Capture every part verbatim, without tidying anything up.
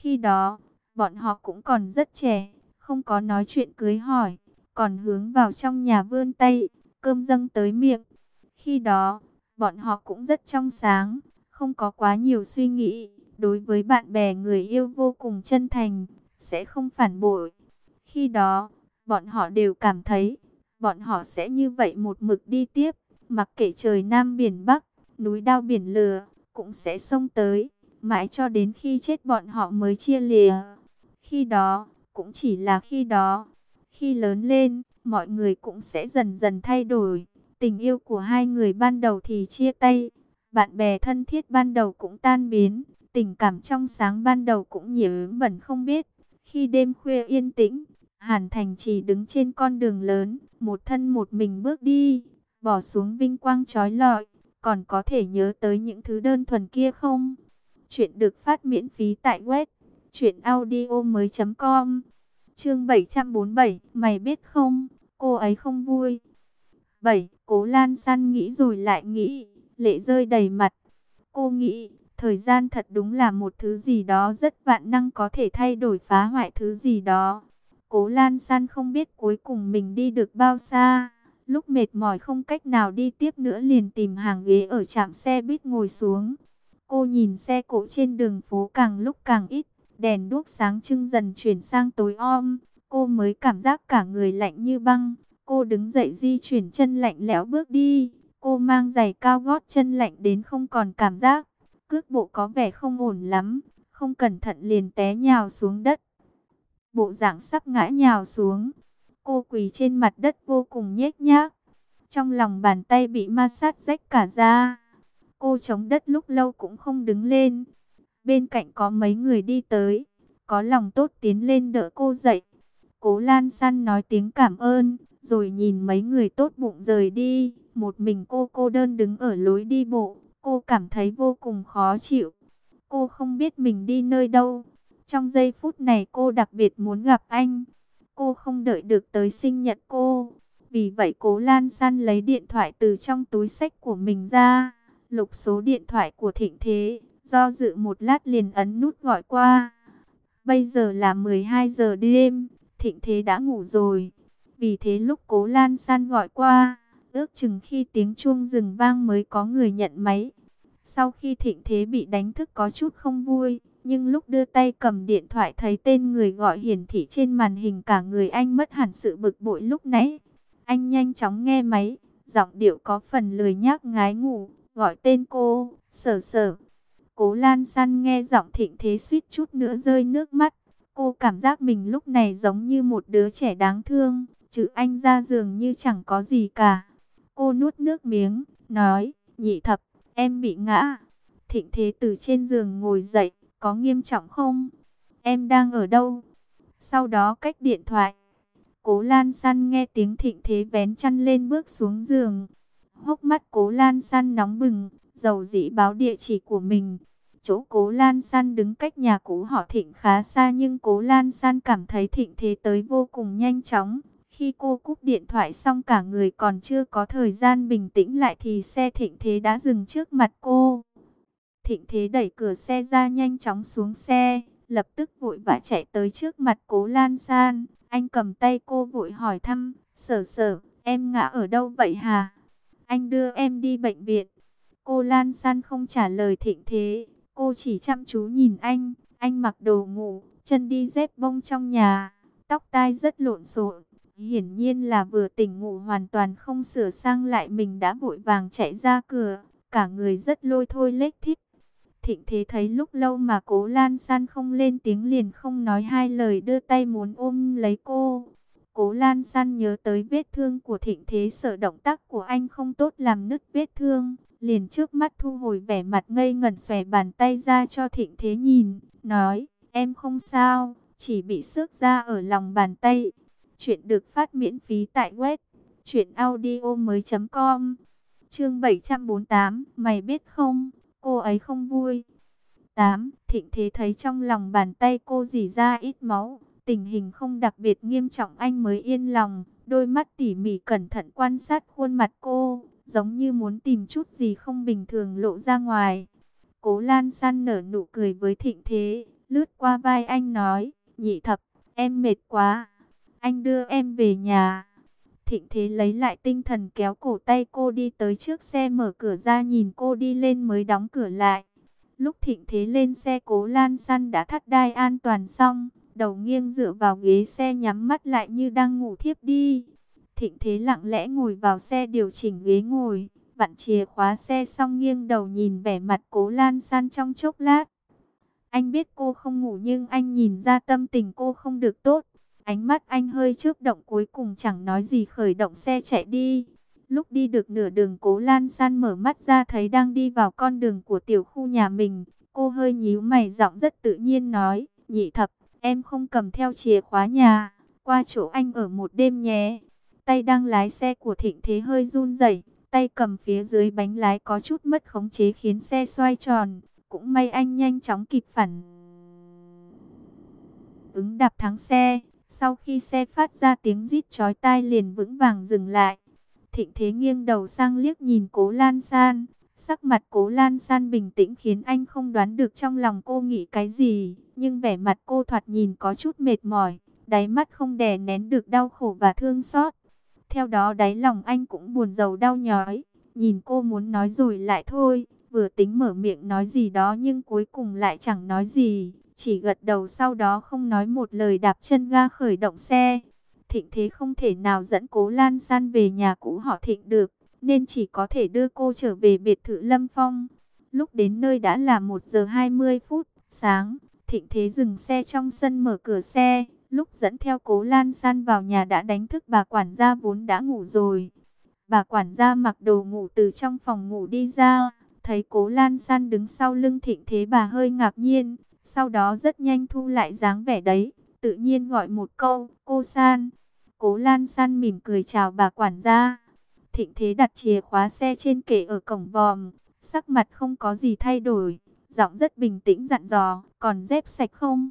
Khi đó, bọn họ cũng còn rất trẻ, không có nói chuyện cưới hỏi, còn hướng vào trong nhà vươn tay, cơm dâng tới miệng. Khi đó, bọn họ cũng rất trong sáng, không có quá nhiều suy nghĩ, đối với bạn bè người yêu vô cùng chân thành, sẽ không phản bội. Khi đó, bọn họ đều cảm thấy, bọn họ sẽ như vậy một mực đi tiếp, mặc kệ trời Nam biển Bắc, núi đao biển lửa, cũng sẽ xông tới, mãi cho đến khi chết bọn họ mới chia lìa. Khi đó, cũng chỉ là khi đó, khi lớn lên, mọi người cũng sẽ dần dần thay đổi. Tình yêu của hai người ban đầu thì chia tay, bạn bè thân thiết ban đầu cũng tan biến, tình cảm trong sáng ban đầu cũng nhiễm bẩn không biết. Khi đêm khuya yên tĩnh, Hàn Thành chỉ đứng trên con đường lớn, một thân một mình bước đi, bỏ xuống vinh quang trói lọi, còn có thể nhớ tới những thứ đơn thuần kia không? Chuyện được phát miễn phí tại web truyện audio mới.com. Chương bảy trăm bốn mươi bảy, mày biết không, cô ấy không vui. bảy. Cố Lan San nghĩ rồi lại nghĩ, lệ rơi đầy mặt. Cô nghĩ, thời gian thật đúng là một thứ gì đó rất vạn năng, có thể thay đổi phá hoại thứ gì đó. Cố Lan San không biết cuối cùng mình đi được bao xa. Lúc mệt mỏi không cách nào đi tiếp nữa liền tìm hàng ghế ở trạm xe buýt ngồi xuống. Cô nhìn xe cộ trên đường phố càng lúc càng ít, đèn đuốc sáng trưng dần chuyển sang tối om. Cô mới cảm giác cả người lạnh như băng. Cô đứng dậy di chuyển chân lạnh lẽo bước đi. Cô mang giày cao gót chân lạnh đến không còn cảm giác. Cước bộ có vẻ không ổn lắm. Không cẩn thận liền té nhào xuống đất. Bộ dạng sắp ngã nhào xuống. Cô quỳ trên mặt đất vô cùng nhếch nhác. Trong lòng bàn tay bị ma sát rách cả ra. Cô chống đất lúc lâu cũng không đứng lên. Bên cạnh có mấy người đi tới, có lòng tốt tiến lên đỡ cô dậy. Cố Lan San nói tiếng cảm ơn, rồi nhìn mấy người tốt bụng rời đi. Một mình cô cô đơn đứng ở lối đi bộ, cô cảm thấy vô cùng khó chịu. Cô không biết mình đi nơi đâu. Trong giây phút này cô đặc biệt muốn gặp anh. Cô không đợi được tới sinh nhật cô. Vì vậy Cố Lan San lấy điện thoại từ trong túi xách của mình ra, lục số điện thoại của Thịnh Thế, do dự một lát liền ấn nút gọi qua. Bây giờ là mười hai giờ đêm, Thịnh Thế đã ngủ rồi. Vì thế lúc Cố Lan San gọi qua, ước chừng khi tiếng chuông dừng vang mới có người nhận máy. Sau khi Thịnh Thế bị đánh thức có chút không vui, nhưng lúc đưa tay cầm điện thoại thấy tên người gọi hiển thị trên màn hình, cả người anh mất hẳn sự bực bội lúc nãy. Anh nhanh chóng nghe máy, giọng điệu có phần lười nhác ngái ngủ, gọi tên cô, Sở Sở. Cố Lan San nghe giọng Thịnh Thế suýt chút nữa rơi nước mắt. Cô cảm giác mình lúc này giống như một đứa trẻ đáng thương, chứ anh ra giường như chẳng có gì cả. Cô nuốt nước miếng, nói, Nhị Thập, em bị ngã. Thịnh Thế từ trên giường ngồi dậy, có nghiêm trọng không? Em đang ở đâu? Sau đó cách điện thoại. Cố Lan San nghe tiếng Thịnh Thế vén chăn lên bước xuống giường. Hốc mắt Cố Lan San nóng bừng, dầu dĩ báo địa chỉ của mình. Chỗ Cố Lan San đứng cách nhà cũ họ Thịnh khá xa, nhưng Cố Lan San cảm thấy Thịnh Thế tới vô cùng nhanh chóng. Khi cô cúp điện thoại xong cả người còn chưa có thời gian bình tĩnh lại thì xe Thịnh Thế đã dừng trước mặt cô. Thịnh Thế đẩy cửa xe ra nhanh chóng xuống xe, lập tức vội vã chạy tới trước mặt Cố Lan San. Anh cầm tay cô vội hỏi thăm, Sở Sở, em ngã ở đâu vậy hả? Anh đưa em đi bệnh viện. Cô Lan San không trả lời Thịnh Thế, cô chỉ chăm chú nhìn anh. Anh mặc đồ ngủ, chân đi dép bông trong nhà, tóc tai rất lộn xộn. Hiển nhiên là vừa tỉnh ngủ hoàn toàn không sửa sang lại mình đã vội vàng chạy ra cửa, cả người rất lôi thôi lếch thít. Thịnh Thế thấy lúc lâu mà Cố Lan San không lên tiếng liền không nói hai lời đưa tay muốn ôm lấy cô. Cố Lan San nhớ tới vết thương của Thịnh Thế, sợ động tác của anh không tốt làm nứt vết thương, liền trước mắt thu hồi vẻ mặt ngây ngẩn, xòe bàn tay ra cho Thịnh Thế nhìn, nói, em không sao, chỉ bị xước da ở lòng bàn tay. Chuyện được phát miễn phí tại web truyện audio mới.com. Chương bảy trăm bốn mươi tám, mày biết không, cô ấy không vui. tám. Thịnh Thế thấy trong lòng bàn tay cô rỉ ra ít máu, tình hình không đặc biệt nghiêm trọng anh mới yên lòng, đôi mắt tỉ mỉ cẩn thận quan sát khuôn mặt cô, giống như muốn tìm chút gì không bình thường lộ ra ngoài. Cố Lan San nở nụ cười với Thịnh Thế, lướt qua vai anh nói, Nhị Thập, em mệt quá, anh đưa em về nhà. Thịnh Thế lấy lại tinh thần kéo cổ tay cô đi tới trước xe, mở cửa ra nhìn cô đi lên mới đóng cửa lại. Lúc Thịnh Thế lên xe, Cố Lan San đã thắt đai an toàn xong, đầu nghiêng dựa vào ghế xe nhắm mắt lại như đang ngủ thiếp đi. Thịnh Thế lặng lẽ ngồi vào xe điều chỉnh ghế ngồi, vặn chìa khóa xe xong nghiêng đầu nhìn vẻ mặt Cố Lan San trong chốc lát. Anh biết cô không ngủ nhưng anh nhìn ra tâm tình cô không được tốt. Ánh mắt anh hơi chớp động, cuối cùng chẳng nói gì khởi động xe chạy đi. Lúc đi được nửa đường, Cố Lan San mở mắt ra thấy đang đi vào con đường của tiểu khu nhà mình. Cô hơi nhíu mày, giọng rất tự nhiên nói, Nhị Thập, em không cầm theo chìa khóa nhà, qua chỗ anh ở một đêm nhé. Tay đang lái xe của Thịnh Thế hơi run rẩy, tay cầm phía dưới bánh lái có chút mất khống chế khiến xe xoay tròn. Cũng may anh nhanh chóng kịp phản ứng, đạp thắng xe. Sau khi xe phát ra tiếng rít chói tai liền vững vàng dừng lại. Thịnh Thế nghiêng đầu sang liếc nhìn Cố Lan San. Sắc mặt Cố Lan San bình tĩnh khiến anh không đoán được trong lòng cô nghĩ cái gì. Nhưng vẻ mặt cô thoạt nhìn có chút mệt mỏi, đáy mắt không đè nén được đau khổ và thương xót. Theo đó đáy lòng anh cũng buồn rầu đau nhói. Nhìn cô muốn nói rồi lại thôi, vừa tính mở miệng nói gì đó nhưng cuối cùng lại chẳng nói gì, chỉ gật đầu, sau đó không nói một lời đạp chân ga khởi động xe. Thịnh Thế không thể nào dẫn Cố Lan San về nhà cũ họ Thịnh được, nên chỉ có thể đưa cô trở về biệt thự Lâm Phong. Lúc đến nơi đã là một giờ hai mươi phút sáng, Thịnh Thế dừng xe trong sân, mở cửa xe. Lúc dẫn theo Cố Lan San vào nhà đã đánh thức bà quản gia vốn đã ngủ rồi. Bà quản gia mặc đồ ngủ từ trong phòng ngủ đi ra, thấy Cố Lan San đứng sau lưng Thịnh Thế, bà hơi ngạc nhiên, sau đó rất nhanh thu lại dáng vẻ đấy, tự nhiên gọi một câu, cô San. Cố Lan San mỉm cười chào bà quản gia. Thịnh Thế đặt chìa khóa xe trên kệ ở cổng vòm, sắc mặt không có gì thay đổi, giọng rất bình tĩnh dặn dò, còn dép sạch không?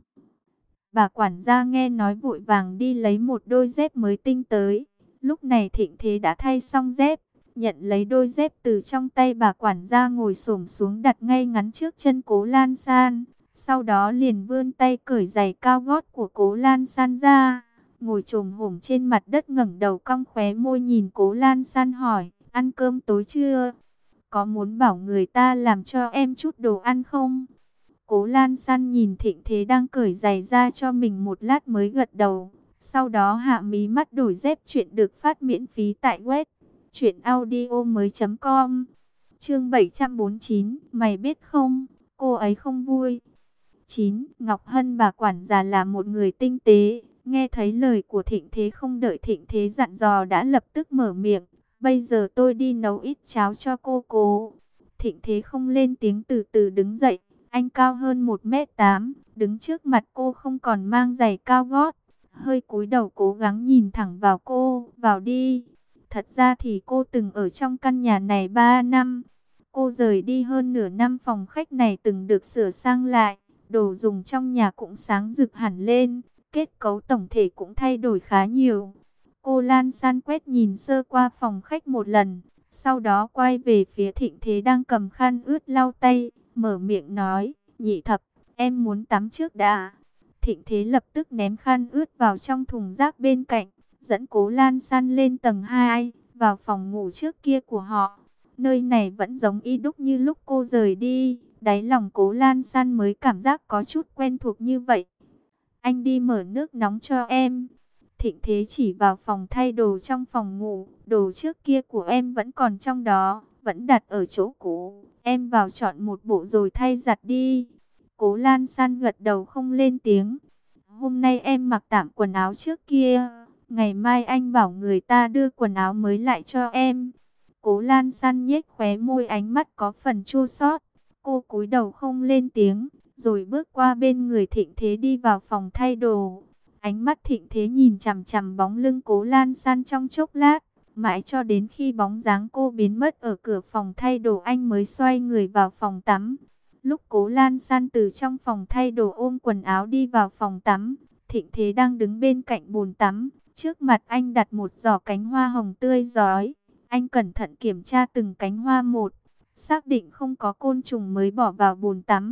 Bà quản gia nghe nói vội vàng đi lấy một đôi dép mới tinh tới. Lúc này Thịnh Thế đã thay xong dép, nhận lấy đôi dép từ trong tay bà quản gia, ngồi xổm xuống đặt ngay ngắn trước chân Cố Lan San. Sau đó liền vươn tay cởi giày cao gót của Cố Lan San ra, ngồi chồm hổm trên mặt đất, ngẩng đầu cong khóe môi nhìn Cố Lan San hỏi, ăn cơm tối chưa? Có muốn bảo người ta làm cho em chút đồ ăn không? Cố Lan San nhìn Thịnh Thế đang cởi giày ra cho mình một lát mới gật đầu. Sau đó hạ mí mắt đổi dép. Chuyện được phát miễn phí tại web truyện audio mới chấm com. Chương bảy trăm bốn mươi chín, mày biết không, cô ấy không vui. chín. Ngọc Hân, bà quản gia là một người tinh tế, nghe thấy lời của Thịnh Thế không đợi Thịnh Thế dặn dò đã lập tức mở miệng, bây giờ tôi đi nấu ít cháo cho cô Cố. Thịnh Thế không lên tiếng, từ từ đứng dậy. Anh cao hơn một mét tám, đứng trước mặt cô không còn mang giày cao gót, hơi cúi đầu cố gắng nhìn thẳng vào cô, vào đi. Thật ra thì cô từng ở trong căn nhà này ba năm. Cô rời đi hơn nửa năm, phòng khách này từng được sửa sang lại, đồ dùng trong nhà cũng sáng rực hẳn lên, kết cấu tổng thể cũng thay đổi khá nhiều. Cô Lan San quét nhìn sơ qua phòng khách một lần, sau đó quay về phía Thịnh Thế đang cầm khăn ướt lau tay, mở miệng nói, Nhị Thập, em muốn tắm trước đã. Thịnh Thế lập tức ném khăn ướt vào trong thùng rác bên cạnh, dẫn Cố Lan San lên tầng hai, vào phòng ngủ trước kia của họ. Nơi này vẫn giống y đúc như lúc cô rời đi, đáy lòng Cố Lan San mới cảm giác có chút quen thuộc như vậy. Anh đi mở nước nóng cho em. Thịnh Thế chỉ vào phòng thay đồ trong phòng ngủ, đồ trước kia của em vẫn còn trong đó, vẫn đặt ở chỗ cũ. Em vào chọn một bộ rồi thay giặt đi. Cố Lan San gật đầu không lên tiếng. Hôm nay em mặc tạm quần áo trước kia, ngày mai anh bảo người ta đưa quần áo mới lại cho em. Cố Lan San nhếch khóe môi, ánh mắt có phần chua xót. Cô cúi đầu không lên tiếng, rồi bước qua bên người Thịnh Thế đi vào phòng thay đồ. Ánh mắt Thịnh Thế nhìn chằm chằm bóng lưng Cố Lan San trong chốc lát, mãi cho đến khi bóng dáng cô biến mất ở cửa phòng thay đồ anh mới xoay người vào phòng tắm. Lúc Cố Lan San từ trong phòng thay đồ ôm quần áo đi vào phòng tắm, Thịnh Thế đang đứng bên cạnh bồn tắm. Trước mặt anh đặt một giỏ cánh hoa hồng tươi rói. Anh cẩn thận kiểm tra từng cánh hoa một, xác định không có côn trùng mới bỏ vào bồn tắm.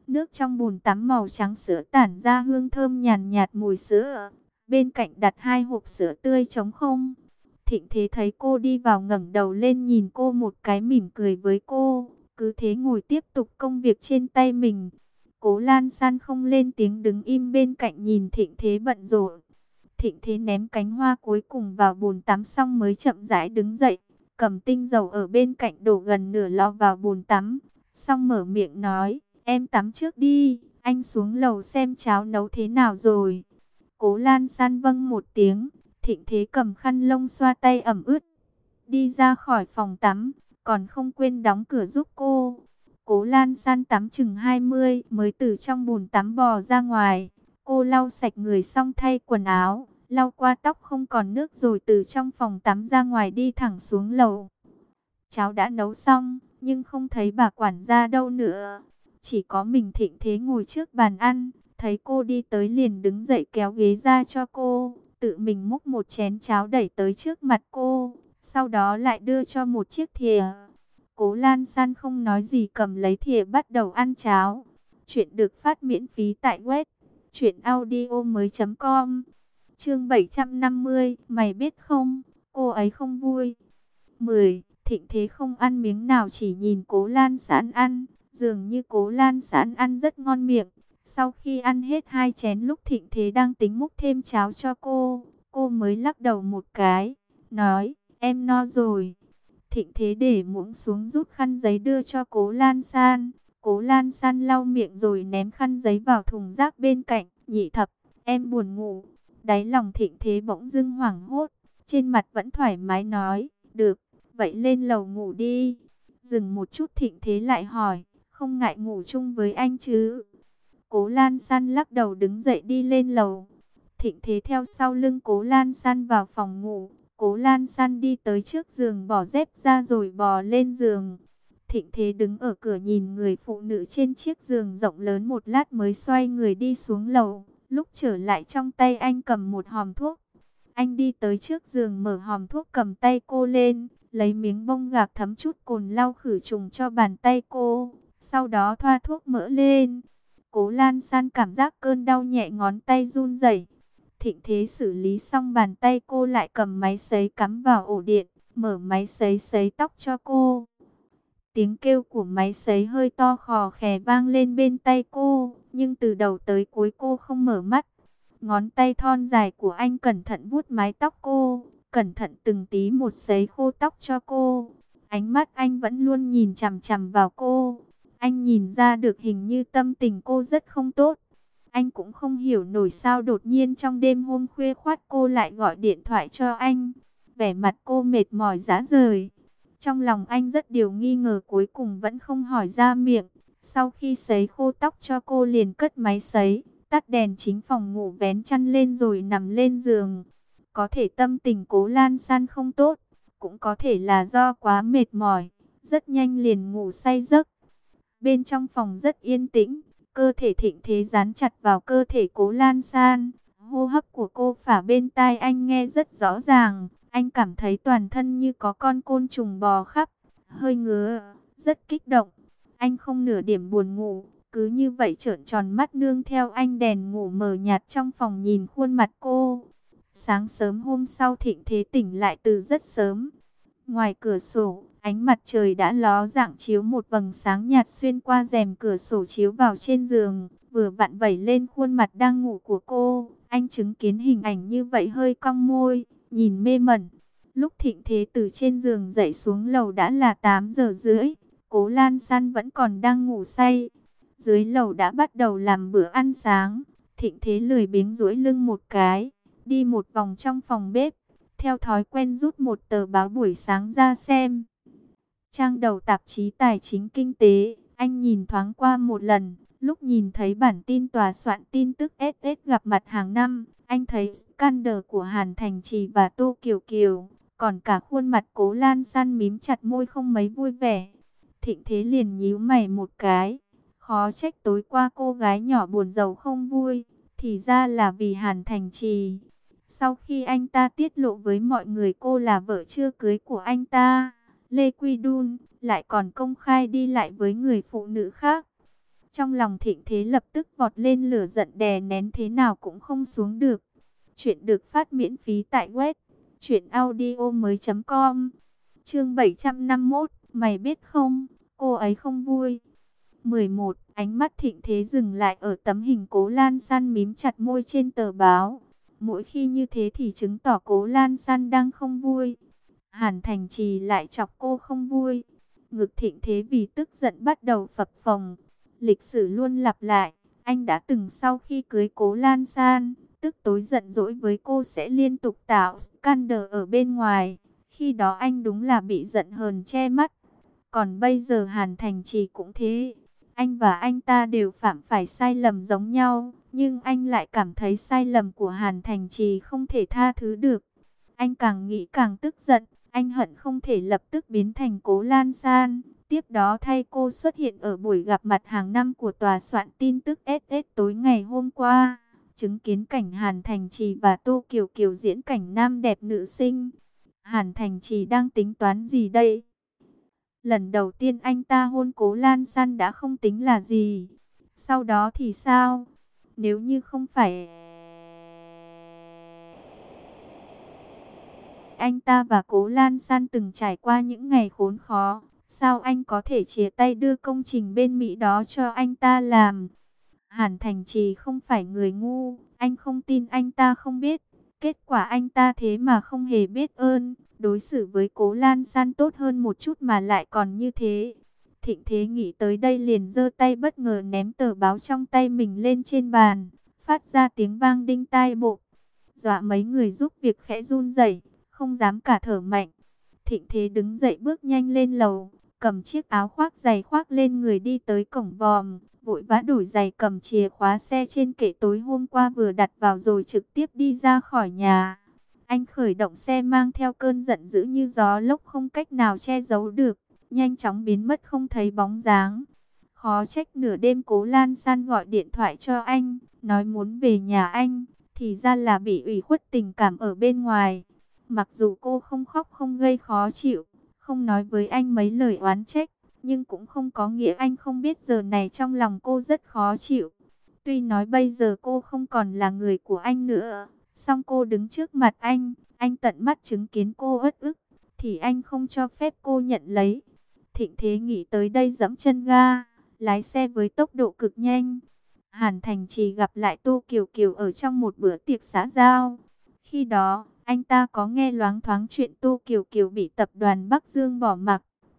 Nước trong bồn tắm màu trắng sữa tản ra hương thơm nhàn nhạt mùi sữa. Bên cạnh đặt hai hộp sữa tươi trống không. Thịnh Thế thấy cô đi vào ngẩng đầu lên nhìn cô một cái mỉm cười với cô. Cứ thế ngồi tiếp tục công việc trên tay mình. Cố Lan San không lên tiếng đứng im bên cạnh nhìn Thịnh Thế bận rộn. Thịnh Thế ném cánh hoa cuối cùng vào bồn tắm xong mới chậm rãi đứng dậy. Cầm tinh dầu ở bên cạnh đổ gần nửa lọ vào bồn tắm. Xong mở miệng nói, em tắm trước đi, anh xuống lầu xem cháo nấu thế nào rồi. Cố Lan San vâng một tiếng, Thịnh Thế cầm khăn lông xoa tay ẩm ướt. Đi ra khỏi phòng tắm, còn không quên đóng cửa giúp cô. Cố Lan San tắm chừng hai mươi mới từ trong bồn tắm bò ra ngoài. Cô lau sạch người xong thay quần áo, lau qua tóc không còn nước rồi từ trong phòng tắm ra ngoài đi thẳng xuống lầu. Cháo đã nấu xong, nhưng không thấy bà quản gia đâu nữa. Chỉ có mình Thịnh Thế ngồi trước bàn ăn, thấy cô đi tới liền đứng dậy kéo ghế ra cho cô, tự mình múc một chén cháo đẩy tới trước mặt cô, sau đó lại đưa cho một chiếc thìa. Cố Lan San không nói gì cầm lấy thìa bắt đầu ăn cháo. Chuyện được phát miễn phí tại web truyện audio mới chấm com. Chương bảy trăm năm mươi, mày biết không, cô ấy không vui. mười. Thịnh Thế không ăn miếng nào chỉ nhìn Cố Lan San ăn, dường như Cố Lan San ăn rất ngon miệng. Sau khi ăn hết hai chén lúc Thịnh Thế đang tính múc thêm cháo cho cô, cô mới lắc đầu một cái, nói, em no rồi. Thịnh Thế để muỗng xuống rút khăn giấy đưa cho Cố Lan San. Cố Lan San lau miệng rồi ném khăn giấy vào thùng rác bên cạnh, nhị thập, em buồn ngủ. Đáy lòng Thịnh Thế bỗng dưng hoảng hốt, trên mặt vẫn thoải mái nói, được, vậy lên lầu ngủ đi. Dừng một chút Thịnh Thế lại hỏi, không ngại ngủ chung với anh chứ? Cố Lan San lắc đầu đứng dậy đi lên lầu. Thịnh Thế theo sau lưng Cố Lan San vào phòng ngủ. Cố Lan San đi tới trước giường bỏ dép ra rồi bò lên giường. Thịnh Thế đứng ở cửa nhìn người phụ nữ trên chiếc giường rộng lớn một lát mới xoay người đi xuống lầu. Lúc trở lại trong tay anh cầm một hòm thuốc. Anh đi tới trước giường mở hòm thuốc cầm tay cô lên, lấy miếng bông gạc thấm chút cồn lau khử trùng cho bàn tay cô. Sau đó thoa thuốc mỡ lên. Cố Lan San cảm giác cơn đau nhẹ ngón tay run rẩy. Thịnh Thế xử lý xong bàn tay cô lại cầm máy sấy cắm vào ổ điện, mở máy sấy sấy tóc cho cô. Tiếng kêu của máy sấy hơi to khò khè vang lên bên tay cô, nhưng từ đầu tới cuối cô không mở mắt. Ngón tay thon dài của anh cẩn thận vuốt mái tóc cô, cẩn thận từng tí một sấy khô tóc cho cô. Ánh mắt anh vẫn luôn nhìn chằm chằm vào cô. Anh nhìn ra được hình như tâm tình cô rất không tốt. Anh cũng không hiểu nổi sao đột nhiên trong đêm hôm khuya khoắt cô lại gọi điện thoại cho anh. Vẻ mặt cô mệt mỏi rã rời. Trong lòng anh rất điều nghi ngờ cuối cùng vẫn không hỏi ra miệng. Sau khi sấy khô tóc cho cô liền cất máy sấy, tắt đèn chính phòng ngủ vén chăn lên rồi nằm lên giường. Có thể tâm tình Cố Lan San không tốt, cũng có thể là do quá mệt mỏi, rất nhanh liền ngủ say giấc. Bên trong phòng rất yên tĩnh, cơ thể Thịnh Thế dán chặt vào cơ thể Cố Lan San. Hô hấp của cô phả bên tai anh nghe rất rõ ràng. Anh cảm thấy toàn thân như có con côn trùng bò khắp, hơi ngứa, rất kích động. Anh không nửa điểm buồn ngủ, cứ như vậy trợn tròn mắt nương theo anh đèn ngủ mờ nhạt trong phòng nhìn khuôn mặt cô. Sáng sớm hôm sau Thịnh Thế tỉnh lại từ rất sớm. Ngoài cửa sổ, ánh mặt trời đã ló dạng chiếu một vầng sáng nhạt xuyên qua rèm cửa sổ chiếu vào trên giường, vừa vặn vẩy lên khuôn mặt đang ngủ của cô. Anh chứng kiến hình ảnh như vậy hơi cong môi, nhìn mê mẩn. Lúc Thịnh Thế từ trên giường dậy xuống lầu đã là tám giờ rưỡi, Cố Lan San vẫn còn đang ngủ say. Dưới lầu đã bắt đầu làm bữa ăn sáng, Thịnh Thế lười biếng duỗi lưng một cái, đi một vòng trong phòng bếp. Theo thói quen rút một tờ báo buổi sáng ra xem. Trang đầu tạp chí Tài chính Kinh tế, anh nhìn thoáng qua một lần. Lúc nhìn thấy bản tin tòa soạn tin tức ét ét gặp mặt hàng năm, anh thấy scandal của Hàn Thành Trì và Tô Kiều Kiều. Còn cả khuôn mặt Cố Lan San mím chặt môi không mấy vui vẻ. Thịnh Thế liền nhíu mày một cái. Khó trách tối qua cô gái nhỏ buồn rầu không vui, thì ra là vì Hàn Thành Trì. Sau khi anh ta tiết lộ với mọi người cô là vợ chưa cưới của anh ta, Lê Quy Đun, lại còn công khai đi lại với người phụ nữ khác. Trong lòng Thịnh Thế lập tức vọt lên, lửa giận đè nén thế nào cũng không xuống được. Chuyện được phát miễn phí tại web truyện audio mới chấm com. Chương bảy trăm năm mươi mốt, mày biết không, cô ấy không vui. mười một. Ánh mắt Thịnh Thế dừng lại ở tấm hình Cố Lan San mím chặt môi trên tờ báo. Mỗi khi như thế thì chứng tỏ Cố Lan San đang không vui. Hàn Thành Trì lại chọc cô không vui. Ngực Thịnh Thế vì tức giận bắt đầu phập phồng. Lịch sử luôn lặp lại, anh đã từng sau khi cưới Cố Lan San, tức tối giận dỗi với cô sẽ liên tục tạo scandal ở bên ngoài. Khi đó anh đúng là bị giận hờn che mắt. Còn bây giờ Hàn Thành Trì cũng thế. Anh và anh ta đều phạm phải sai lầm giống nhau, nhưng anh lại cảm thấy sai lầm của Hàn Thành Trì không thể tha thứ được. Anh càng nghĩ càng tức giận, anh hận không thể lập tức biến thành Cố Lan San. Tiếp đó thay cô xuất hiện ở buổi gặp mặt hàng năm của tòa soạn tin tức ét ét tối ngày hôm qua. Chứng kiến cảnh Hàn Thành Trì và Tô Kiều Kiều diễn cảnh nam đẹp nữ sinh. Hàn Thành Trì đang tính toán gì đây? Lần đầu tiên anh ta hôn Cố Lan San đã không tính là gì. Sau đó thì sao? Nếu như không phải anh ta và Cố Lan San từng trải qua những ngày khốn khó, sao anh có thể chia tay đưa công trình bên Mỹ đó cho anh ta làm? Hàn Thành Trì không phải người ngu, anh không tin anh ta không biết. Kết quả anh ta thế mà không hề biết ơn, đối xử với Cố Lan San tốt hơn một chút mà lại còn như thế. Thịnh Thế nghĩ tới đây liền giơ tay bất ngờ ném tờ báo trong tay mình lên trên bàn, phát ra tiếng vang đinh tai bộ. Dọa mấy người giúp việc khẽ run rẩy, không dám cả thở mạnh. Thịnh Thế đứng dậy bước nhanh lên lầu, cầm chiếc áo khoác dày khoác lên người đi tới cổng vòm, vội vã đổi giày, cầm chìa khóa xe trên kệ tối hôm qua vừa đặt vào rồi trực tiếp đi ra khỏi nhà. Anh khởi động xe mang theo cơn giận dữ như gió lốc không cách nào che giấu được, nhanh chóng biến mất không thấy bóng dáng. Khó trách nửa đêm Cố Lan San gọi điện thoại cho anh, nói muốn về nhà anh, thì ra là bị ủy khuất tình cảm ở bên ngoài. Mặc dù cô không khóc không gây khó chịu, không nói với anh mấy lời oán trách, nhưng cũng không có nghĩa anh không biết giờ này trong lòng cô rất khó chịu. Tuy nói bây giờ cô không còn là người của anh nữa, song cô đứng trước mặt anh, anh tận mắt chứng kiến cô uất ức, thì anh không cho phép cô nhận lấy. Thịnh Thế nghĩ tới đây giẫm chân ga, lái xe với tốc độ cực nhanh. Hàn Thành Trì gặp lại Tô Kiều Kiều ở trong một bữa tiệc xã giao. Khi đó, anh ta có nghe loáng thoáng chuyện Tô Kiều Kiều bị tập đoàn Bắc Dương bỏ mặc.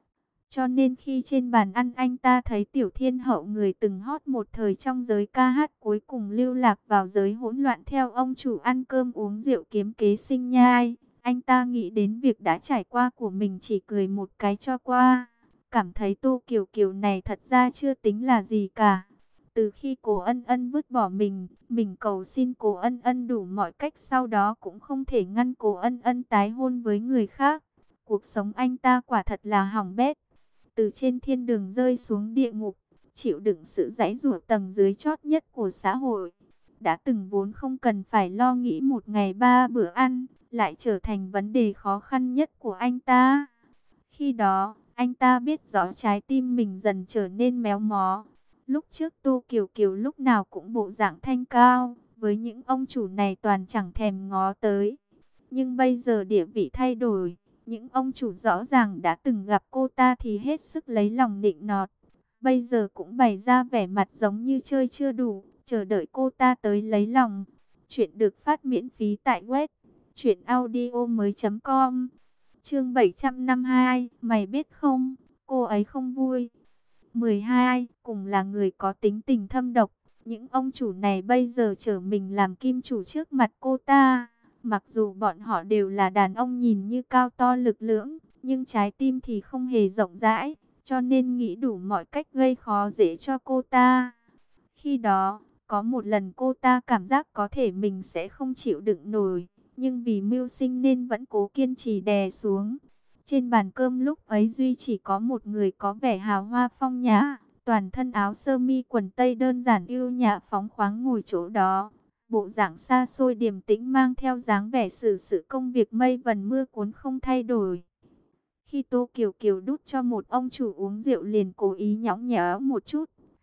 Cho nên khi trên bàn ăn anh ta thấy Tiểu Thiên Hậu, người từng hot một thời trong giới ca hát, cuối cùng lưu lạc vào giới hỗn loạn theo ông chủ ăn cơm uống rượu kiếm kế sinh nhai. Anh ta nghĩ đến việc đã trải qua của mình chỉ cười một cái cho qua. Cảm thấy Tô Kiều Kiều này thật ra chưa tính là gì cả. Từ khi Cố Ân Ân vứt bỏ mình, mình cầu xin Cố Ân Ân đủ mọi cách, sau đó cũng không thể ngăn Cố Ân Ân tái hôn với người khác. Cuộc sống anh ta quả thật là hỏng bét. Từ trên thiên đường rơi xuống địa ngục, chịu đựng sự giãy giụa tầng dưới chót nhất của xã hội. Đã từng vốn không cần phải lo nghĩ một ngày ba bữa ăn, lại trở thành vấn đề khó khăn nhất của anh ta. Khi đó, anh ta biết rõ trái tim mình dần trở nên méo mó. Lúc trước Tô Kiều Kiều lúc nào cũng bộ dạng thanh cao, với những ông chủ này toàn chẳng thèm ngó tới. Nhưng bây giờ địa vị thay đổi, những ông chủ rõ ràng đã từng gặp cô ta thì hết sức lấy lòng nịnh nọt. Bây giờ cũng bày ra vẻ mặt giống như chơi chưa đủ, chờ đợi cô ta tới lấy lòng. Chuyện được phát miễn phí tại web truyện audio mới chấm com. Chương bảy trăm năm mươi hai, mày biết không, cô ấy không vui. mười hai, cùng là người có tính tình thâm độc, những ông chủ này bây giờ trở mình làm kim chủ trước mặt cô ta. Mặc dù bọn họ đều là đàn ông nhìn như cao to lực lưỡng, nhưng trái tim thì không hề rộng rãi, cho nên nghĩ đủ mọi cách gây khó dễ cho cô ta. Khi đó, có một lần cô ta cảm giác có thể mình sẽ không chịu đựng nổi, nhưng vì mưu sinh nên vẫn cố kiên trì đè xuống. Trên bàn cơm lúc ấy duy chỉ có một người có vẻ hào hoa phong nhã, toàn thân áo sơ mi quần tây đơn giản yêu nhã phóng khoáng ngồi chỗ đó. Bộ dạng xa xôi điềm tĩnh mang theo dáng vẻ xử sự công việc mây vần mưa cuốn không thay đổi. Khi Tô Kiều Kiều đút cho một ông chủ uống rượu liền cố ý nhõng nhẽo một chút,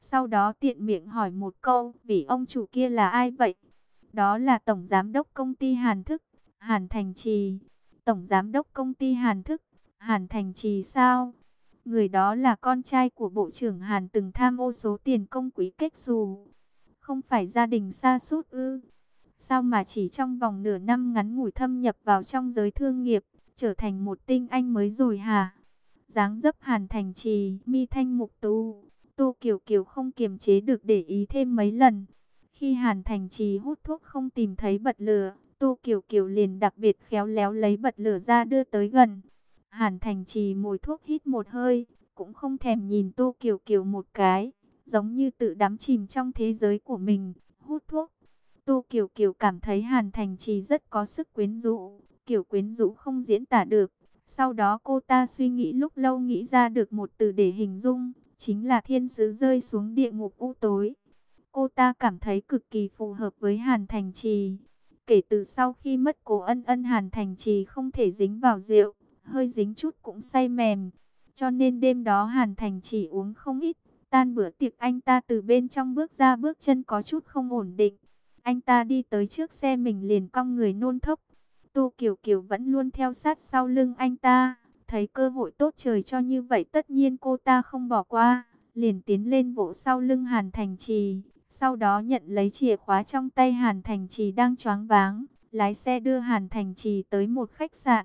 Sau đó tiện miệng hỏi một câu, vị ông chủ kia là ai vậy? Đó là Tổng Giám đốc Công ty Hàn Thức, Hàn Thành Trì. Tổng Giám đốc Công ty Hàn Thức, Hàn Thành Trì sao? Người đó là con trai của Bộ trưởng Hàn từng tham ô số tiền công quỹ kết xù. Không phải gia đình sa sút ư? Sao mà chỉ trong vòng nửa năm ngắn ngủi thâm nhập vào trong giới thương nghiệp, trở thành một tinh anh mới rồi hả? Dáng dấp Hàn Thành Trì, mi thanh mục tú, Tô Kiều Kiều không kiềm chế được để ý thêm mấy lần. Khi Hàn Thành Trì hút thuốc không tìm thấy bật lửa, Tô Kiều Kiều liền đặc biệt khéo léo lấy bật lửa ra đưa tới gần. Hàn Thành Trì mồi thuốc hít một hơi, cũng không thèm nhìn Tô Kiều Kiều một cái, giống như tự đắm chìm trong thế giới của mình, hút thuốc. Tô Kiều Kiều cảm thấy Hàn Thành Trì rất có sức quyến rũ, kiểu quyến rũ không diễn tả được. Sau đó cô ta suy nghĩ lúc lâu nghĩ ra được một từ để hình dung, chính là thiên sứ rơi xuống địa ngục u tối. Cô ta cảm thấy cực kỳ phù hợp với Hàn Thành Trì. Kể từ sau khi mất Cố Ân Ân, Hàn Thành Trì không thể dính vào rượu, hơi dính chút cũng say mềm. Cho nên đêm đó Hàn Thành Trì uống không ít, tan bữa tiệc anh ta từ bên trong bước ra, bước chân có chút không ổn định. Anh ta đi tới trước xe mình liền cong người nôn thốc. Tô Kiều Kiều vẫn luôn theo sát sau lưng anh ta, thấy cơ hội tốt trời cho như vậy tất nhiên cô ta không bỏ qua, liền tiến lên vỗ sau lưng Hàn Thành Trì, sau đó nhận lấy chìa khóa trong tay Hàn Thành Trì đang choáng váng, lái xe đưa Hàn Thành Trì tới một khách sạn.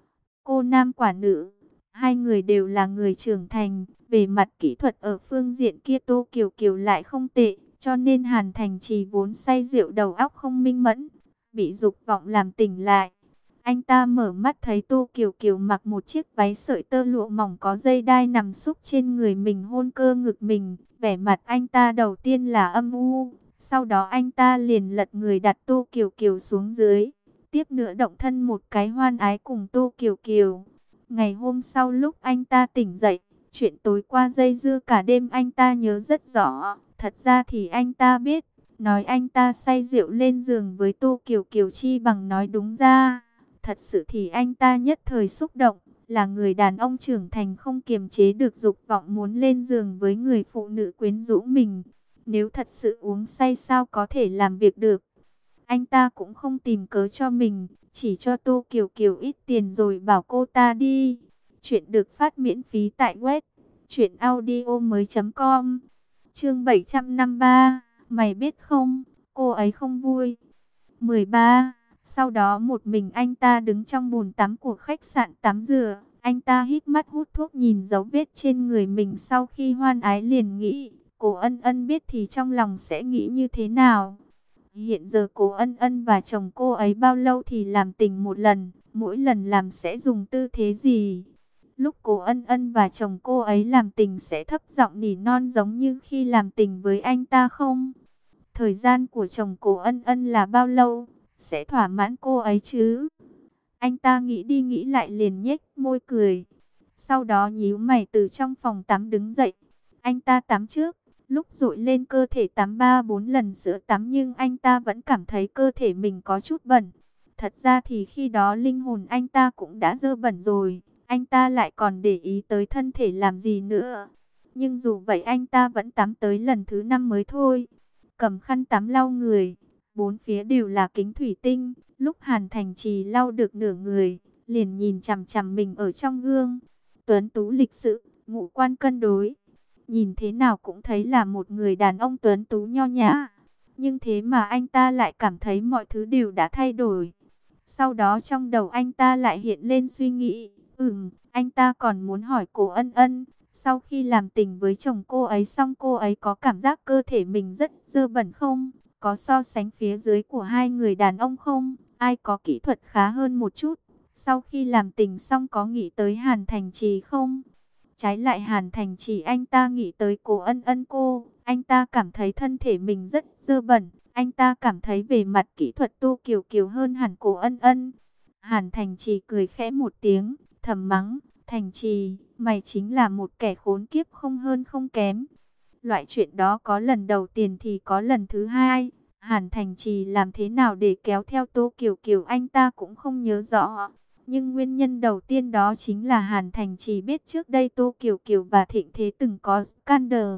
Cô nam quả nữ, hai người đều là người trưởng thành, về mặt kỹ thuật ở phương diện kia Tô Kiều Kiều lại không tệ, cho nên Hàn Thành Trì vốn say rượu đầu óc không minh mẫn, bị dục vọng làm tỉnh lại. Anh ta mở mắt thấy Tô Kiều Kiều mặc một chiếc váy sợi tơ lụa mỏng có dây đai nằm xúc trên người mình, hôn cơ ngực mình. Vẻ mặt anh ta đầu tiên là âm u, sau đó anh ta liền lật người đặt Tô Kiều Kiều xuống dưới, tiếp nữa động thân một cái hoan ái cùng Tô Kiều Kiều. Ngày hôm sau lúc anh ta tỉnh dậy, chuyện tối qua dây dưa cả đêm anh ta nhớ rất rõ. Thật ra thì anh ta biết, nói anh ta say rượu lên giường với Tô Kiều Kiều chi bằng nói đúng ra. Thật sự thì anh ta nhất thời xúc động, là người đàn ông trưởng thành không kiềm chế được dục vọng muốn lên giường với người phụ nữ quyến rũ mình. Nếu thật sự uống say sao có thể làm việc được. Anh ta cũng không tìm cớ cho mình, chỉ cho Tô Kiều Kiều ít tiền rồi bảo cô ta đi. Chuyện được phát miễn phí tại web truyện audio mới chấm com. Chương bảy trăm năm mươi ba, mày biết không, cô ấy không vui. mười ba. Sau đó một mình anh ta đứng trong bồn tắm của khách sạn tắm rửa. Anh ta hít mắt hút thuốc nhìn dấu vết trên người mình, sau khi hoan ái liền nghĩ, Cố Ân Ân biết thì trong lòng sẽ nghĩ như thế nào. Hiện giờ Cố Ân Ân và chồng cô ấy bao lâu thì làm tình một lần, mỗi lần làm sẽ dùng tư thế gì? Lúc Cố Ân Ân và chồng cô ấy làm tình sẽ thấp giọng nỉ non giống như khi làm tình với anh ta không? Thời gian của chồng Cố Ân Ân là bao lâu? Sẽ thỏa mãn cô ấy chứ? Anh ta nghĩ đi nghĩ lại liền nhếch môi cười. Sau đó nhíu mày từ trong phòng tắm đứng dậy. Anh ta tắm trước, lúc dội lên cơ thể tắm ba bốn lần sữa tắm, nhưng anh ta vẫn cảm thấy cơ thể mình có chút bẩn. Thật ra thì khi đó linh hồn anh ta cũng đã dơ bẩn rồi, anh ta lại còn để ý tới thân thể làm gì nữa. Nhưng dù vậy anh ta vẫn tắm tới lần thứ năm mới thôi. Cầm khăn tắm lau người, bốn phía đều là kính thủy tinh. Lúc Hàn Thành Trì lau được nửa người, liền nhìn chằm chằm mình ở trong gương. Tuấn tú lịch sự, ngũ quan cân đối, nhìn thế nào cũng thấy là một người đàn ông tuấn tú nho nhã. Nhưng thế mà anh ta lại cảm thấy mọi thứ đều đã thay đổi. Sau đó trong đầu anh ta lại hiện lên suy nghĩ, ừm, anh ta còn muốn hỏi Cố Ân Ân, sau khi làm tình với chồng cô ấy xong cô ấy có cảm giác cơ thể mình rất dơ bẩn không? Có so sánh phía dưới của hai người đàn ông không? Ai có kỹ thuật khá hơn một chút? Sau khi làm tình xong có nghĩ tới Hàn Thành Trì không? Trái lại Hàn Thành Trì anh ta nghĩ tới Cố Ân Ân cô. Anh ta cảm thấy thân thể mình rất dơ bẩn. Anh ta cảm thấy về mặt kỹ thuật Tô Kiều Kiều hơn hẳn Cố Ân Ân. Hàn Thành Trì cười khẽ một tiếng, thầm mắng, Thành Trì, mày chính là một kẻ khốn kiếp không hơn không kém. Loại chuyện đó có lần đầu tiền thì có lần thứ hai. Hàn Thành Trì làm thế nào để kéo theo Tô Kiều Kiều anh ta cũng không nhớ rõ. Nhưng nguyên nhân đầu tiên đó chính là Hàn Thành Trì biết trước đây Tô Kiều Kiều và Thịnh Thế từng có scandal.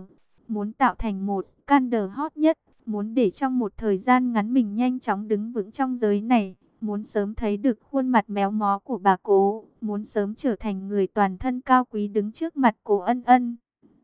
muốn tạo thành một scandal hot nhất, muốn để trong một thời gian ngắn mình nhanh chóng đứng vững trong giới này, muốn sớm thấy được khuôn mặt méo mó của bà Cố, muốn sớm trở thành người toàn thân cao quý đứng trước mặt Cố Ân Ân.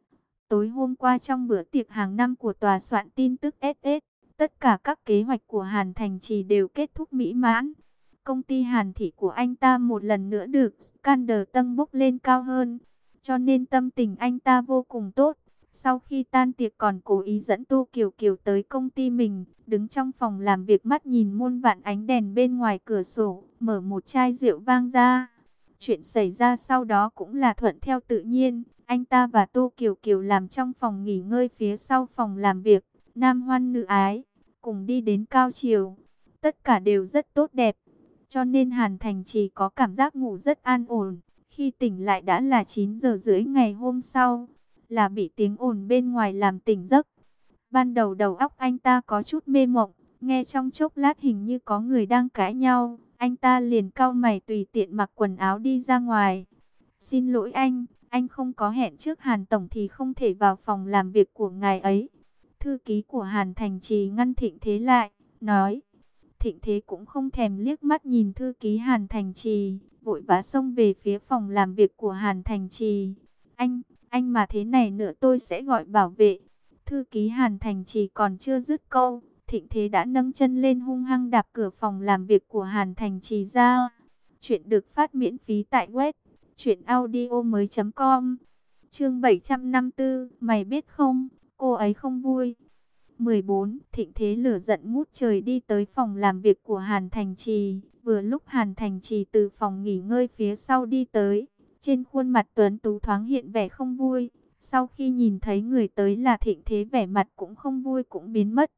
Tối hôm qua trong bữa tiệc hàng năm của tòa soạn tin tức ét ét, tất cả các kế hoạch của Hàn Thành Trì đều kết thúc mỹ mãn. Công ty Hàn Thị của anh ta một lần nữa được scandal tâng bốc lên cao hơn, cho nên tâm tình anh ta vô cùng tốt. Sau khi tan tiệc còn cố ý dẫn Tô Kiều Kiều tới công ty mình, đứng trong phòng làm việc mắt nhìn muôn vạn ánh đèn bên ngoài cửa sổ, mở một chai rượu vang ra. Chuyện xảy ra sau đó cũng là thuận theo tự nhiên, anh ta và Tô Kiều Kiều làm trong phòng nghỉ ngơi phía sau phòng làm việc, nam hoan nữ ái, cùng đi đến cao triều. Tất cả đều rất tốt đẹp, cho nên Hàn Thành Trì có cảm giác ngủ rất an ổn. Khi tỉnh lại đã là chín giờ rưỡi ngày hôm sau, là bị tiếng ồn bên ngoài làm tỉnh giấc. Ban đầu đầu óc anh ta có chút mê mộng, nghe trong chốc lát hình như có người đang cãi nhau. Anh ta liền cau mày tùy tiện mặc quần áo đi ra ngoài. Xin lỗi anh, anh không có hẹn trước Hàn Tổng thì không thể vào phòng làm việc của ngài ấy. Thư ký của Hàn Thành Trì ngăn Thịnh Thế lại, nói. Thịnh Thế cũng không thèm liếc mắt nhìn thư ký Hàn Thành Trì, vội vã xông về phía phòng làm việc của Hàn Thành Trì. Anh, anh mà thế này nữa tôi sẽ gọi bảo vệ. Thư ký Hàn Thành Trì còn chưa dứt câu, Thịnh Thế đã nâng chân lên hung hăng đạp cửa phòng làm việc của Hàn Thành Trì ra. Chuyện được phát miễn phí tại web truyện audio mới chấm com. Chương bảy trăm năm mươi tư, mày biết không, cô ấy không vui. mười bốn. Thịnh Thế lửa giận ngút trời đi tới phòng làm việc của Hàn Thành Trì. Vừa lúc Hàn Thành Trì từ phòng nghỉ ngơi phía sau đi tới, trên khuôn mặt tuấn tú thoáng hiện vẻ không vui. Sau khi nhìn thấy người tới là Thịnh Thế, vẻ mặt cũng không vui cũng biến mất.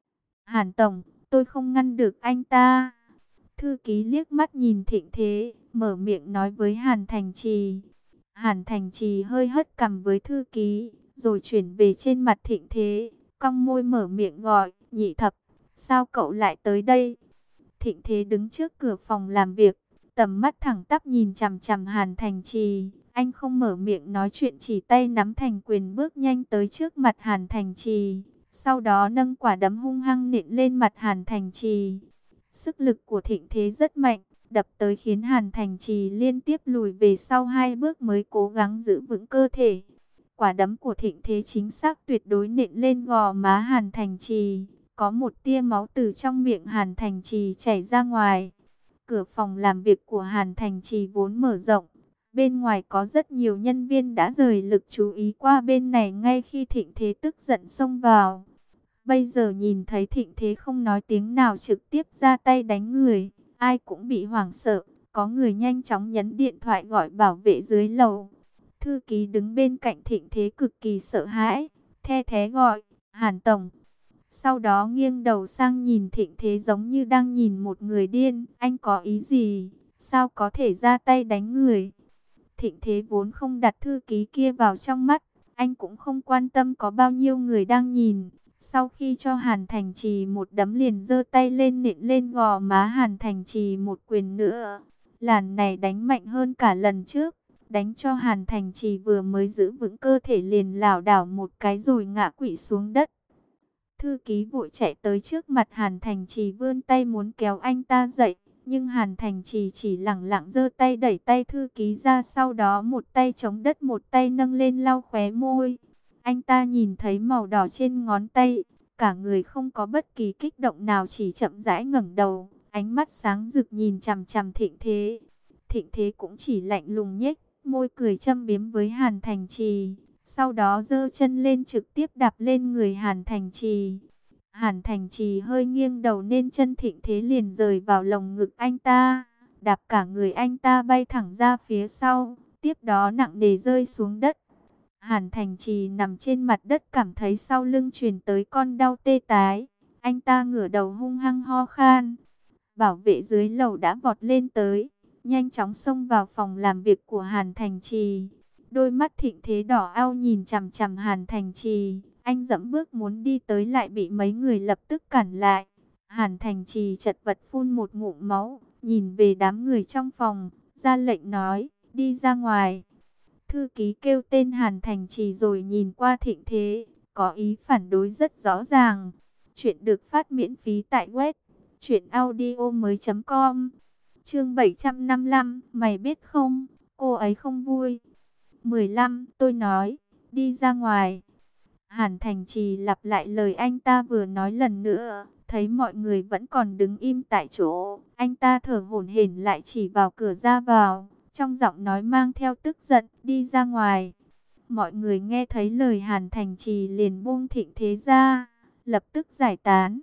Hàn Tổng, tôi không ngăn được anh ta. Thư ký liếc mắt nhìn Thịnh Thế, mở miệng nói với Hàn Thành Trì. Hàn Thành Trì hơi hất cằm với thư ký, rồi chuyển về trên mặt Thịnh Thế, cong môi mở miệng gọi, Nhị Thập, sao cậu lại tới đây? Thịnh Thế đứng trước cửa phòng làm việc, tầm mắt thẳng tắp nhìn chằm chằm Hàn Thành Trì. Anh không mở miệng nói chuyện, chỉ tay nắm thành quyền bước nhanh tới trước mặt Hàn Thành Trì. Sau đó nâng quả đấm hung hăng nện lên mặt Hàn Thành Trì. Sức lực của Thịnh Thế rất mạnh, đập tới khiến Hàn Thành Trì liên tiếp lùi về sau hai bước mới cố gắng giữ vững cơ thể. Quả đấm của Thịnh Thế chính xác tuyệt đối nện lên gò má Hàn Thành Trì. Có một tia máu từ trong miệng Hàn Thành Trì chảy ra ngoài. Cửa phòng làm việc của Hàn Thành Trì vốn mở rộng. Bên ngoài có rất nhiều nhân viên đã rời lực chú ý qua bên này ngay khi Thịnh Thế tức giận xông vào. Bây giờ nhìn thấy Thịnh Thế không nói tiếng nào trực tiếp ra tay đánh người, ai cũng bị hoảng sợ. Có người nhanh chóng nhấn điện thoại gọi bảo vệ dưới lầu. Thư ký đứng bên cạnh Thịnh Thế cực kỳ sợ hãi, the thé gọi, Hàn Tổng. Sau đó nghiêng đầu sang nhìn Thịnh Thế giống như đang nhìn một người điên. Anh có ý gì? Sao có thể ra tay đánh người? Thịnh Thế vốn không đặt thư ký kia vào trong mắt. Anh cũng không quan tâm có bao nhiêu người đang nhìn. Sau khi cho Hàn Thành Trì một đấm liền giơ tay lên nện lên gò má Hàn Thành Trì một quyền nữa. Làn này đánh mạnh hơn cả lần trước. Đánh cho Hàn Thành Trì vừa mới giữ vững cơ thể liền lảo đảo một cái rồi ngã quỵ xuống đất. Thư ký vội chạy tới trước mặt Hàn Thành Trì vươn tay muốn kéo anh ta dậy. Nhưng Hàn Thành Trì chỉ lẳng lặng giơ tay đẩy tay thư ký ra, sau đó một tay chống đất một tay nâng lên lau khóe môi. Anh ta nhìn thấy màu đỏ trên ngón tay, cả người không có bất kỳ kích động nào, chỉ chậm rãi ngẩng đầu, ánh mắt sáng rực nhìn chằm chằm Thịnh Thế. Thịnh Thế cũng chỉ lạnh lùng nhếch môi cười châm biếm với Hàn Thành Trì, sau đó giơ chân lên trực tiếp đạp lên người Hàn Thành Trì. Hàn Thành Trì hơi nghiêng đầu nên chân Thịnh Thế liền rời vào lồng ngực anh ta, đạp cả người anh ta bay thẳng ra phía sau, tiếp đó nặng nề rơi xuống đất. Hàn Thành Trì nằm trên mặt đất cảm thấy sau lưng truyền tới con đau tê tái, anh ta ngửa đầu hung hăng ho khan. Bảo vệ dưới lầu đã vọt lên tới, nhanh chóng xông vào phòng làm việc của Hàn Thành Trì. Đôi mắt Thịnh Thế đỏ ao nhìn chằm chằm Hàn Thành Trì. Anh dẫm bước muốn đi tới lại bị mấy người lập tức cản lại. Hàn Thành Trì chật vật phun một ngụm máu, nhìn về đám người trong phòng, ra lệnh nói, đi ra ngoài. Thư ký kêu tên Hàn Thành Trì rồi nhìn qua Thịnh Thế, có ý phản đối rất rõ ràng. Chuyện được phát miễn phí tại web truyện audio mới chấm com. Chương bảy trăm năm mươi lăm, mày biết không, cô ấy không vui. mười lăm, tôi nói, đi ra ngoài. Hàn Thành Trì lặp lại lời anh ta vừa nói lần nữa, thấy mọi người vẫn còn đứng im tại chỗ, anh ta thở hổn hển lại chỉ vào cửa ra vào, trong giọng nói mang theo tức giận, đi ra ngoài. Mọi người nghe thấy lời Hàn Thành Trì liền buông Thịnh Thế ra, lập tức giải tán.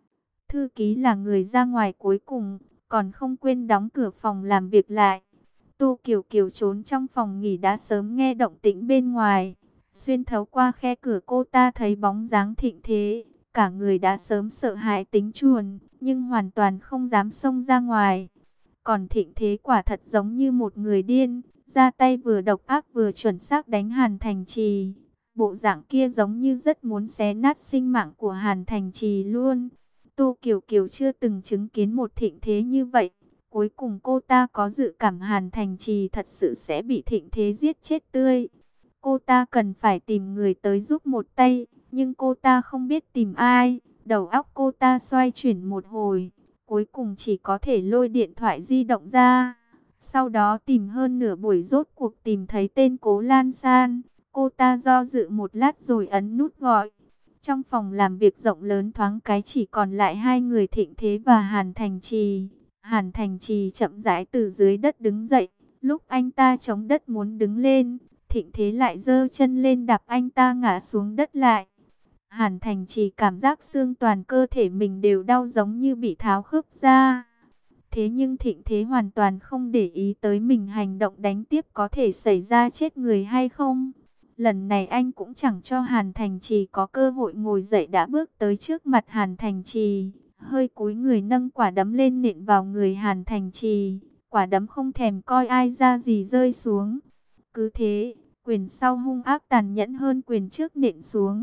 Thư ký là người ra ngoài cuối cùng, còn không quên đóng cửa phòng làm việc lại. Tô Kiều Kiều trốn trong phòng nghỉ đã sớm nghe động tĩnh bên ngoài. Xuyên thấu qua khe cửa cô ta thấy bóng dáng Thịnh Thế. Cả người đã sớm sợ hãi tính chuồn, nhưng hoàn toàn không dám xông ra ngoài. Còn Thịnh Thế quả thật giống như một người điên, ra tay vừa độc ác vừa chuẩn xác đánh Hàn Thành Trì. Bộ dạng kia giống như rất muốn xé nát sinh mạng của Hàn Thành Trì luôn. Tô Kiều Kiều chưa từng chứng kiến một Thịnh Thế như vậy. Cuối cùng cô ta có dự cảm Hàn Thành Trì thật sự sẽ bị Thịnh Thế giết chết tươi. Cô ta cần phải tìm người tới giúp một tay, nhưng cô ta không biết tìm ai. Đầu óc cô ta xoay chuyển một hồi, cuối cùng chỉ có thể lôi điện thoại di động ra. Sau đó tìm hơn nửa buổi rốt cuộc tìm thấy tên Cố Lan San. Cô ta do dự một lát rồi ấn nút gọi. Trong phòng làm việc rộng lớn thoáng cái chỉ còn lại hai người Thịnh Thế và Hàn Thành Trì. Hàn Thành Trì chậm rãi từ dưới đất đứng dậy. Lúc anh ta chống đất muốn đứng lên, Thịnh Thế lại giơ chân lên đạp anh ta ngã xuống đất lại. Hàn Thành Trì cảm giác xương toàn cơ thể mình đều đau giống như bị tháo khớp ra. Thế nhưng Thịnh Thế hoàn toàn không để ý tới mình hành động đánh tiếp có thể xảy ra chết người hay không. Lần này anh cũng chẳng cho Hàn Thành Trì có cơ hội ngồi dậy đã bước tới trước mặt Hàn Thành Trì. Hơi cúi người nâng quả đấm lên nện vào người Hàn Thành Trì. Quả đấm không thèm coi ai ra gì rơi xuống. Cứ thế, quyền sau hung ác tàn nhẫn hơn quyền trước nện xuống.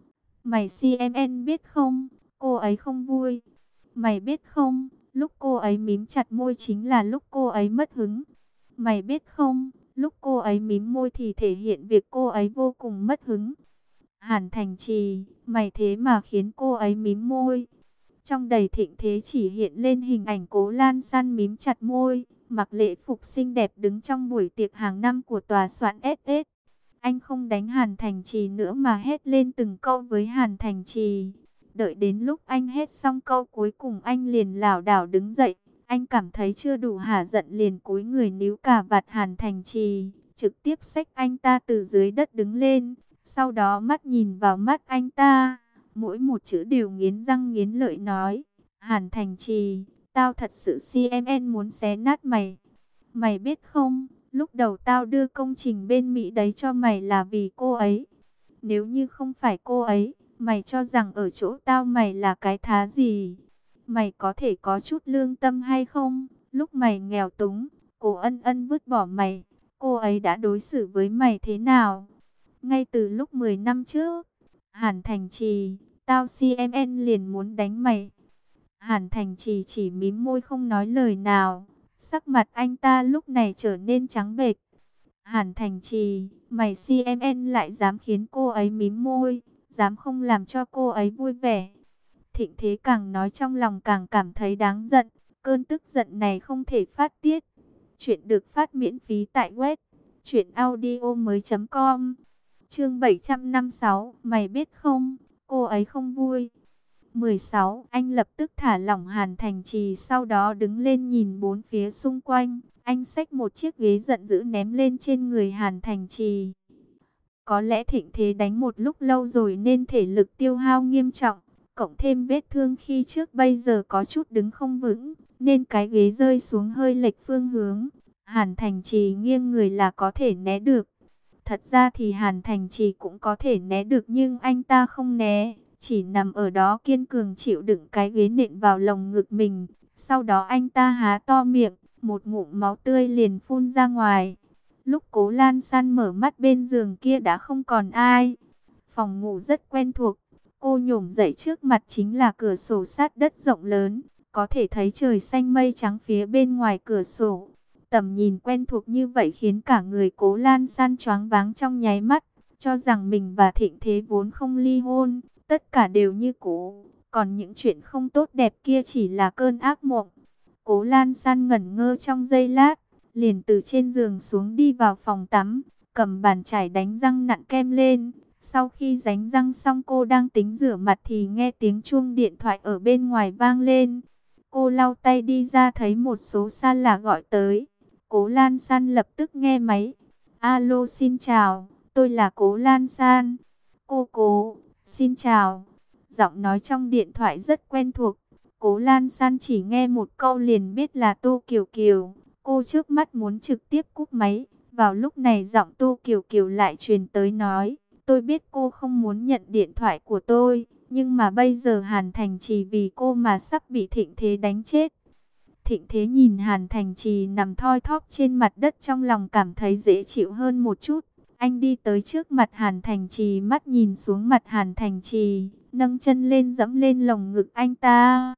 Mày xê em en biết không, cô ấy không vui. Mày biết không, lúc cô ấy mím chặt môi chính là lúc cô ấy mất hứng. Mày biết không, lúc cô ấy mím môi thì thể hiện việc cô ấy vô cùng mất hứng. Hàn Thành Trì, mày thế mà khiến cô ấy mím môi. Trong đầy Thịnh Thế chỉ hiện lên hình ảnh Cố Lan San mím chặt môi, mặc lễ phục xinh đẹp đứng trong buổi tiệc hàng năm của tòa soạn ét ét. Anh không đánh Hàn Thành Trì nữa mà hét lên từng câu với Hàn Thành Trì. Đợi đến lúc anh hét xong câu cuối cùng anh liền lảo đảo đứng dậy. Anh cảm thấy chưa đủ hả giận liền cúi người níu cà vạt Hàn Thành Trì, trực tiếp xách anh ta từ dưới đất đứng lên. Sau đó mắt nhìn vào mắt anh ta, mỗi một chữ đều nghiến răng nghiến lợi nói: Hàn Thành Trì, tao thật sự xê em en muốn xé nát mày. Mày biết không, lúc đầu tao đưa công trình bên Mỹ đấy cho mày là vì cô ấy. Nếu như không phải cô ấy, mày cho rằng ở chỗ tao mày là cái thá gì? Mày có thể có chút lương tâm hay không? Lúc mày nghèo túng, cô Ân Ân vứt bỏ mày, cô ấy đã đối xử với mày thế nào? Ngay từ lúc mười năm trước, Hàn Thành Trì, tao xê em en liền muốn đánh mày. Hàn Thành Trì chỉ mím môi không nói lời nào. Sắc mặt anh ta lúc này trở nên trắng bệch. Hàn Thành Trì, mày xê em en lại dám khiến cô ấy mím môi, dám không làm cho cô ấy vui vẻ. Thịnh Thế càng nói trong lòng càng cảm thấy đáng giận. Cơn tức giận này không thể phát tiết. Chuyện được phát miễn phí tại web truyện audio mới chấm com. Chương bảy trăm năm mươi sáu, mày biết không, cô ấy không vui. mười sáu, anh lập tức thả lỏng Hàn Thành Trì, sau đó đứng lên nhìn bốn phía xung quanh. Anh xách một chiếc ghế giận dữ ném lên trên người Hàn Thành Trì. Có lẽ Thịnh Thế đánh một lúc lâu rồi nên thể lực tiêu hao nghiêm trọng, cộng thêm vết thương khi trước bây giờ có chút đứng không vững, nên cái ghế rơi xuống hơi lệch phương hướng. Hàn Thành Trì nghiêng người là có thể né được. Thật ra thì Hàn Thành Trì cũng có thể né được nhưng anh ta không né, chỉ nằm ở đó kiên cường chịu đựng cái ghế nện vào lồng ngực mình. Sau đó anh ta há to miệng, một ngụm máu tươi liền phun ra ngoài. Lúc Cố Lan San mở mắt bên giường kia đã không còn ai. Phòng ngủ rất quen thuộc, cô nhổm dậy trước mặt chính là cửa sổ sát đất rộng lớn, có thể thấy trời xanh mây trắng phía bên ngoài cửa sổ. Tầm nhìn quen thuộc như vậy khiến cả người Cố Lan San choáng váng trong nháy mắt. cho rằng mình và Thịnh Thế vốn không ly hôn, tất cả đều như cũ, còn những chuyện không tốt đẹp kia chỉ là cơn ác mộng. Cố Lan San ngẩn ngơ trong giây lát, liền từ trên giường xuống đi vào phòng tắm, cầm bàn chải đánh răng nặn kem lên. Sau khi đánh răng xong cô đang tính rửa mặt thì nghe tiếng chuông điện thoại ở bên ngoài vang lên. Cô lau tay đi ra thấy một số xa lạ gọi tới. Cố Lan San lập tức nghe máy. Alo, xin chào, tôi là Cố Lan San. Cô Cố, xin chào. Giọng nói trong điện thoại rất quen thuộc. Cố Lan San chỉ nghe một câu liền biết là Tô Kiều Kiều. Cô trước mắt muốn trực tiếp cúp máy. Vào lúc này giọng Tô Kiều Kiều lại truyền tới nói: tôi biết cô không muốn nhận điện thoại của tôi, nhưng mà bây giờ Hàn Thành Trì vì cô mà sắp bị Thịnh Thế đánh chết. Thịnh Thế nhìn Hàn Thành Trì nằm thoi thóp trên mặt đất, trong lòng cảm thấy dễ chịu hơn một chút. Anh đi tới trước mặt Hàn Thành Trì, mắt nhìn xuống mặt Hàn Thành Trì, nâng chân lên dẫm lên lồng ngực anh ta.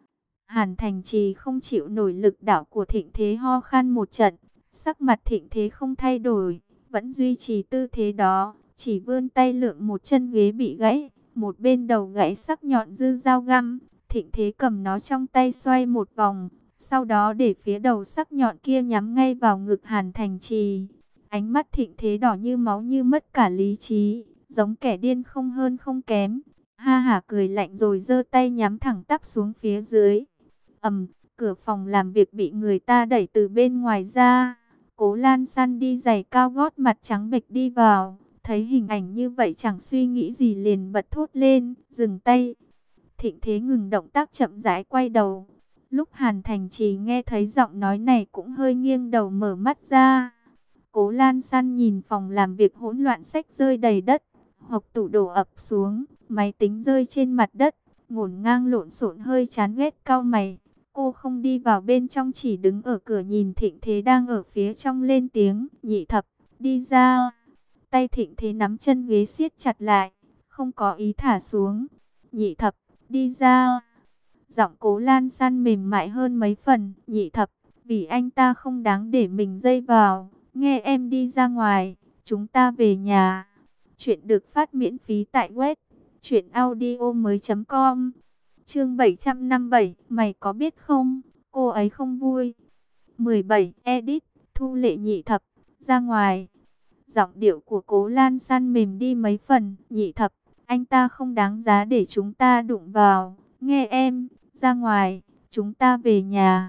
Hàn Thành Trì không chịu nổi lực đạo của Thịnh Thế, ho khan một trận. Sắc mặt Thịnh Thế không thay đổi, vẫn duy trì tư thế đó, chỉ vươn tay lượm một chân ghế bị gãy, một bên đầu gãy sắc nhọn dư dao găm. Thịnh Thế cầm nó trong tay xoay một vòng, sau đó để phía đầu sắc nhọn kia nhắm ngay vào ngực Hàn Thành Trì. Ánh mắt Thịnh Thế đỏ như máu, như mất cả lý trí, giống kẻ điên không hơn không kém. Ha hả cười lạnh rồi giơ tay nhắm thẳng tắp xuống phía dưới. Ầm, cửa phòng làm việc bị người ta đẩy từ bên ngoài ra. Cố Lan San đi giày cao gót, mặt trắng bệch đi vào, thấy hình ảnh như vậy chẳng suy nghĩ gì liền bật thốt lên, dừng tay. Thịnh Thế ngừng động tác, chậm rãi quay đầu. Lúc Hàn Thành Trì nghe thấy giọng nói này cũng hơi nghiêng đầu mở mắt ra. Cố Lan San nhìn phòng làm việc hỗn loạn, sách rơi đầy đất, hộc tủ đổ ập xuống, máy tính rơi trên mặt đất, ngổn ngang lộn xộn, hơi chán ghét cau mày. Cô không đi vào bên trong, chỉ đứng ở cửa nhìn Thịnh Thế đang ở phía trong lên tiếng: Nhị Thập, đi ra. Tay Thịnh Thế nắm chân ghế siết chặt lại, không có ý thả xuống. Nhị Thập, đi ra. Giọng Cố Lan San mềm mại hơn mấy phần. Nhị Thập, vì anh ta không đáng để mình dây vào, nghe em đi ra ngoài, chúng ta về nhà. Chuyện được phát miễn phí tại web truyện audio mới chấm com. Chương bảy trăm năm mươi bảy, mày có biết không, cô ấy không vui. mười bảy, edit, Thu Lệ. Nhị Thập, ra ngoài. Giọng điệu của Cố Lan San mềm đi mấy phần. Nhị Thập, anh ta không đáng giá để chúng ta đụng vào, nghe em, ra ngoài, chúng ta về nhà.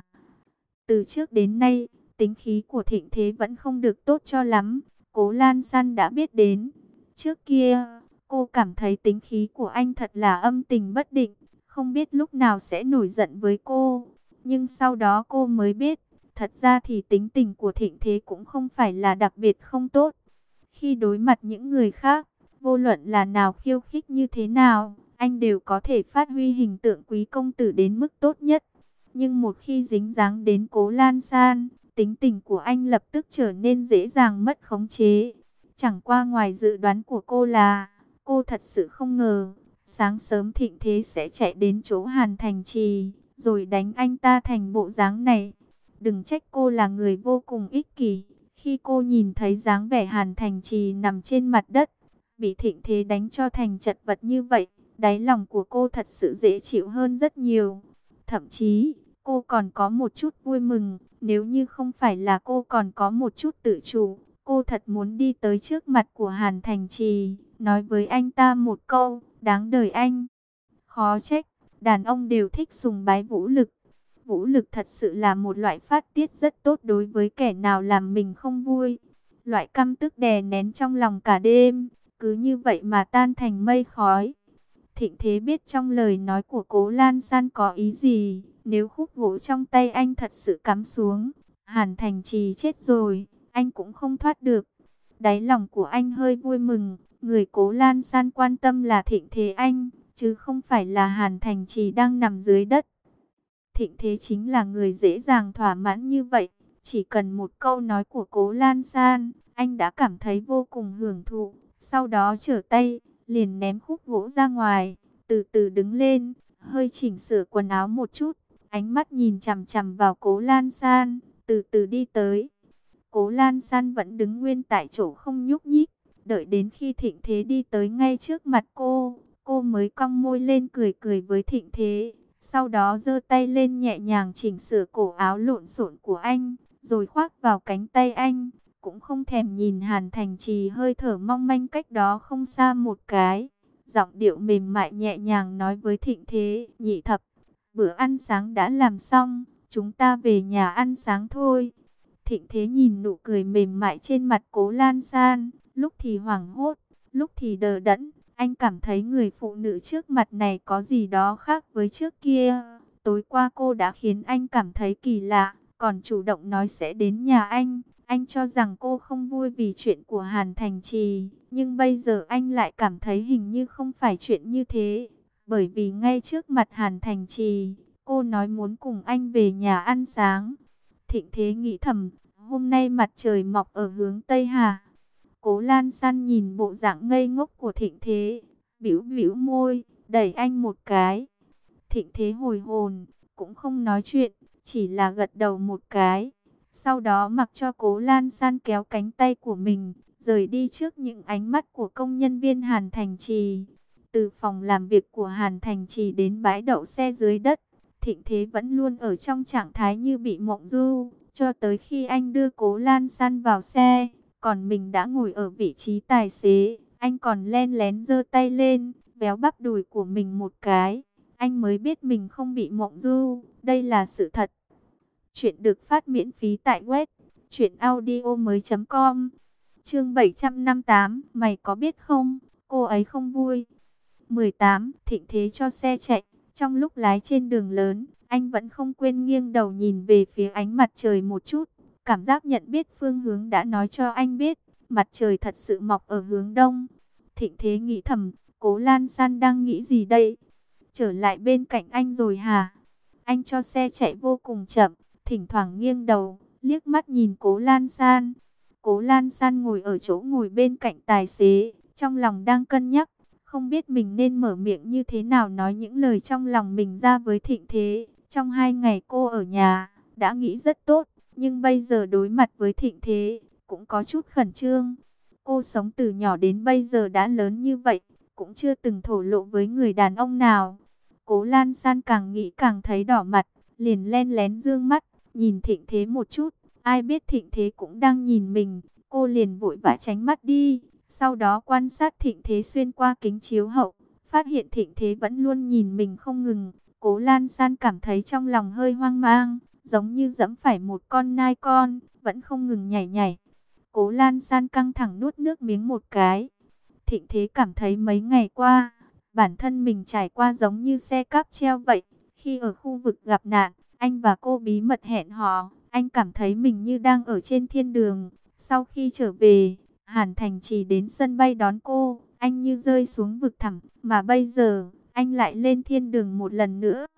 Từ trước đến nay, tính khí của Thịnh Thế vẫn không được tốt cho lắm, Cố Lan San đã biết đến. Trước kia, cô cảm thấy tính khí của anh thật là âm tình bất định, không biết lúc nào sẽ nổi giận với cô. Nhưng sau đó cô mới biết, thật ra thì tính tình của Thịnh Thế cũng không phải là đặc biệt không tốt. Khi đối mặt những người khác, vô luận là nào khiêu khích như thế nào, anh đều có thể phát huy hình tượng quý công tử đến mức tốt nhất. Nhưng một khi dính dáng đến Cố Lan San, tính tình của anh lập tức trở nên dễ dàng mất khống chế. Chẳng qua ngoài dự đoán của cô là, cô thật sự không ngờ, sáng sớm Thịnh Thế sẽ chạy đến chỗ Hàn Thành Trì, rồi đánh anh ta thành bộ dáng này. Đừng trách cô là người vô cùng ích kỷ. Khi cô nhìn thấy dáng vẻ Hàn Thành Trì nằm trên mặt đất, bị Thịnh Thế đánh cho thành chật vật như vậy, đáy lòng của cô thật sự dễ chịu hơn rất nhiều. Thậm chí, cô còn có một chút vui mừng, nếu như không phải là cô còn có một chút tự chủ, cô thật muốn đi tới trước mặt của Hàn Thành Trì, nói với anh ta một câu: đáng đời anh. Khó trách, đàn ông đều thích sùng bái vũ lực. Vũ lực thật sự là một loại phát tiết rất tốt đối với kẻ nào làm mình không vui. Loại căm tức đè nén trong lòng cả đêm, cứ như vậy mà tan thành mây khói. Thịnh Thế biết trong lời nói của Cố Lan San có ý gì. Nếu khúc gỗ trong tay anh thật sự cắm xuống, Hàn Thành Trì chết rồi, anh cũng không thoát được. Đáy lòng của anh hơi vui mừng, người Cố Lan San quan tâm là Thịnh Thế anh, chứ không phải là Hàn Thành Trì đang nằm dưới đất. Thịnh Thế chính là người dễ dàng thỏa mãn như vậy, chỉ cần một câu nói của Cố Lan San, anh đã cảm thấy vô cùng hưởng thụ. Sau đó trở tay, liền ném khúc gỗ ra ngoài, từ từ đứng lên, hơi chỉnh sửa quần áo một chút, ánh mắt nhìn chằm chằm vào Cố Lan San, từ từ đi tới. Cố Lan San vẫn đứng nguyên tại chỗ không nhúc nhích, Đợi đến khi Thịnh Thế đi tới ngay trước mặt cô, cô mới cong môi lên cười cười với Thịnh Thế. Sau đó giơ tay lên nhẹ nhàng chỉnh sửa cổ áo lộn xộn của anh, rồi khoác vào cánh tay anh. Cũng không thèm nhìn Hàn Thành Trì hơi thở mong manh cách đó không xa một cái. Giọng điệu mềm mại nhẹ nhàng nói với Thịnh Thế, nhị thập, bữa ăn sáng đã làm xong, chúng ta về nhà ăn sáng thôi. Thịnh Thế nhìn nụ cười mềm mại trên mặt Cố Lan San, lúc thì hoảng hốt, lúc thì đờ đẫn. Anh cảm thấy người phụ nữ trước mặt này có gì đó khác với trước kia. Tối qua cô đã khiến anh cảm thấy kỳ lạ, còn chủ động nói sẽ đến nhà anh. Anh cho rằng cô không vui vì chuyện của Hàn Thành Trì, nhưng bây giờ anh lại cảm thấy hình như không phải chuyện như thế. Bởi vì ngay trước mặt Hàn Thành Trì, cô nói muốn cùng anh về nhà ăn sáng. Thịnh Thế nghĩ thầm, hôm nay mặt trời mọc ở hướng Tây hả? Cố Lan San nhìn bộ dạng ngây ngốc của Thịnh Thế, bĩu bĩu môi, đẩy anh một cái. Thịnh Thế hồi hồn, cũng không nói chuyện, chỉ là gật đầu một cái. Sau đó mặc cho Cố Lan San kéo cánh tay của mình, rời đi trước những ánh mắt của công nhân viên Hàn Thành Trì. Từ phòng làm việc của Hàn Thành Trì đến bãi đậu xe dưới đất, Thịnh Thế vẫn luôn ở trong trạng thái như bị mộng du, cho tới khi anh đưa Cố Lan San vào xe. Còn mình đã ngồi ở vị trí tài xế, anh còn len lén giơ tay lên, véo bắp đùi của mình một cái. Anh mới biết mình không bị mộng du, đây là sự thật. Chuyện được phát miễn phí tại web truyện audio mới chấm com. Chương bảy trăm năm mươi tám, mày có biết không, cô ấy không vui. mười tám, Thịnh Thế cho xe chạy. Trong lúc lái trên đường lớn, anh vẫn không quên nghiêng đầu nhìn về phía ánh mặt trời một chút. Cảm giác nhận biết phương hướng đã nói cho anh biết, mặt trời thật sự mọc ở hướng đông. Thịnh Thế nghĩ thầm, Cố Lan San đang nghĩ gì đây? Trở lại bên cạnh anh rồi hả? Anh cho xe chạy vô cùng chậm, thỉnh thoảng nghiêng đầu, liếc mắt nhìn Cố Lan San. Cố Lan San ngồi ở chỗ ngồi bên cạnh tài xế, trong lòng đang cân nhắc, không biết mình nên mở miệng như thế nào nói những lời trong lòng mình ra với Thịnh Thế. Trong hai ngày cô ở nhà, đã nghĩ rất tốt, nhưng bây giờ đối mặt với Thịnh Thế, cũng có chút khẩn trương. Cô sống từ nhỏ đến bây giờ đã lớn như vậy, cũng chưa từng thổ lộ với người đàn ông nào. Cố Lan San càng nghĩ càng thấy đỏ mặt, liền len lén dương mắt, nhìn Thịnh Thế một chút. Ai biết Thịnh Thế cũng đang nhìn mình, cô liền vội vã tránh mắt đi. Sau đó quan sát Thịnh Thế xuyên qua kính chiếu hậu, phát hiện Thịnh Thế vẫn luôn nhìn mình không ngừng. Cố Lan San cảm thấy trong lòng hơi hoang mang, giống như dẫm phải một con nai con, vẫn không ngừng nhảy nhảy. Cố Lan San căng thẳng nuốt nước miếng một cái. Thịnh Thế cảm thấy mấy ngày qua, bản thân mình trải qua giống như xe cáp treo vậy. Khi ở khu vực gặp nạn, anh và cô bí mật hẹn hò, anh cảm thấy mình như đang ở trên thiên đường. Sau khi trở về, Hàn Thành Trì đến sân bay đón cô, anh như rơi xuống vực thẳm, mà bây giờ, anh lại lên thiên đường một lần nữa.